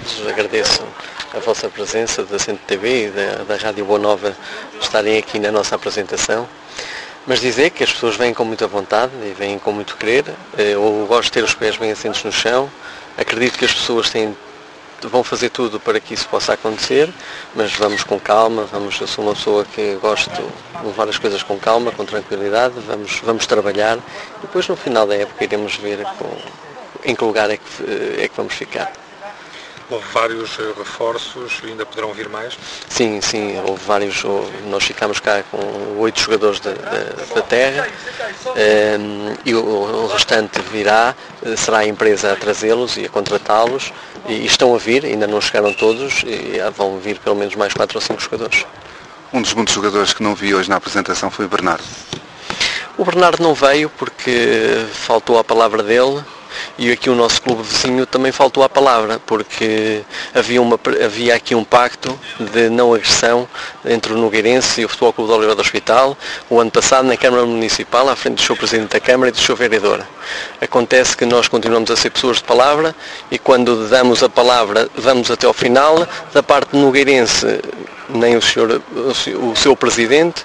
todos. Agradeço a vossa presença da Centro TV e da Rádio Boa Nova estarem aqui na nossa apresentação. Mas dizer que as pessoas vêm com muita vontade e vêm com muito querer. Eu gosto de ter os pés bem assentos no chão. Acredito que as pessoas vão fazer tudo para que isso possa acontecer, mas vamos com calma. Eu sou uma pessoa que gosto de levar as coisas com calma, com tranquilidade. Vamos trabalhar e depois no final da época iremos ver em que lugar é que vamos ficar. Houve vários reforços, ainda poderão vir mais? Sim, houve vários. Nós ficamos cá com 8 jogadores da terra e o restante virá, será a empresa a trazê-los e a contratá-los, e estão a vir, ainda não chegaram todos, e vão vir pelo menos mais 4 ou 5 jogadores. Um dos muitos jogadores que não vi hoje na apresentação foi o Bernardo. O Bernardo não veio porque faltou a palavra dele. E aqui o nosso clube vizinho também faltou à palavra, porque havia aqui um pacto de não agressão entre o Nogueirense e o Futebol Clube de Oliveira do Hospital, o ano passado na Câmara Municipal, à frente do seu Presidente da Câmara e do seu Vereador. Acontece que nós continuamos a ser pessoas de palavra e quando damos a palavra vamos até ao final. Da parte do Nogueirense, nem o seu Presidente,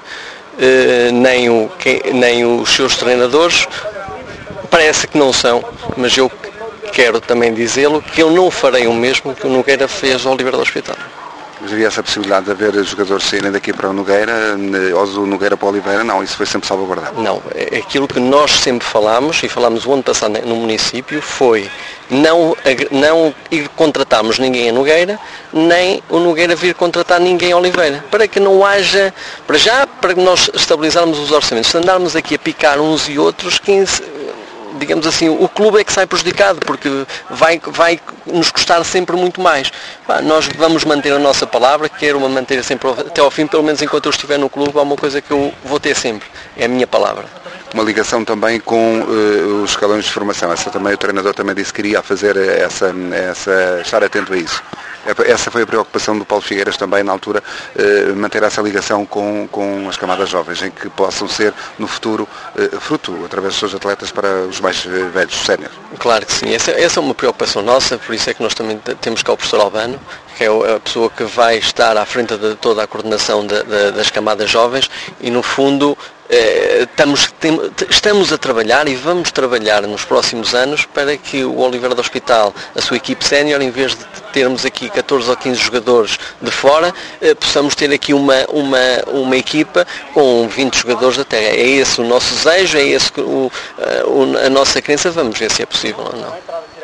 nem os seus treinadores, parece que não são, mas eu quero também dizê-lo que eu não farei o mesmo que o Nogueira fez ao Oliveira do Hospital. Mas havia essa possibilidade de haver jogadores saírem daqui para o Nogueira, ou do Nogueira para o Oliveira? Não, isso foi sempre salvaguardado. Não, aquilo que nós sempre falámos, e falámos o ano passado no município, foi não ir contratarmos ninguém a Nogueira, nem o Nogueira vir contratar ninguém a Oliveira, para que não haja, para nós estabilizarmos os orçamentos. Se andarmos aqui a picar uns e outros, digamos assim, o clube é que sai prejudicado, porque vai nos custar sempre muito mais. Nós vamos manter a nossa palavra, quero manter sempre até ao fim, pelo menos enquanto eu estiver no clube, há uma coisa que eu vou ter sempre, é a minha palavra. Uma ligação também com os escalões de formação, o treinador também disse que queria fazer estar atento a isso. Essa foi a preocupação do Paulo Figueiras também, na altura, manter essa ligação com as camadas jovens, em que possam ser, no futuro, fruto, através dos seus atletas, para os mais velhos, sénior. Claro que sim, essa é uma preocupação nossa, por isso é que nós também temos cá o professor Albano, que é a pessoa que vai estar à frente de toda a coordenação das camadas jovens e, no fundo, estamos a trabalhar e vamos trabalhar nos próximos anos para que o Oliveira do Hospital, a sua equipe sénior, em vez de termos aqui 14 ou 15 jogadores de fora, possamos ter aqui uma equipa com 20 jogadores da terra. É esse o nosso desejo, é esse a nossa crença, vamos ver se é possível ou não.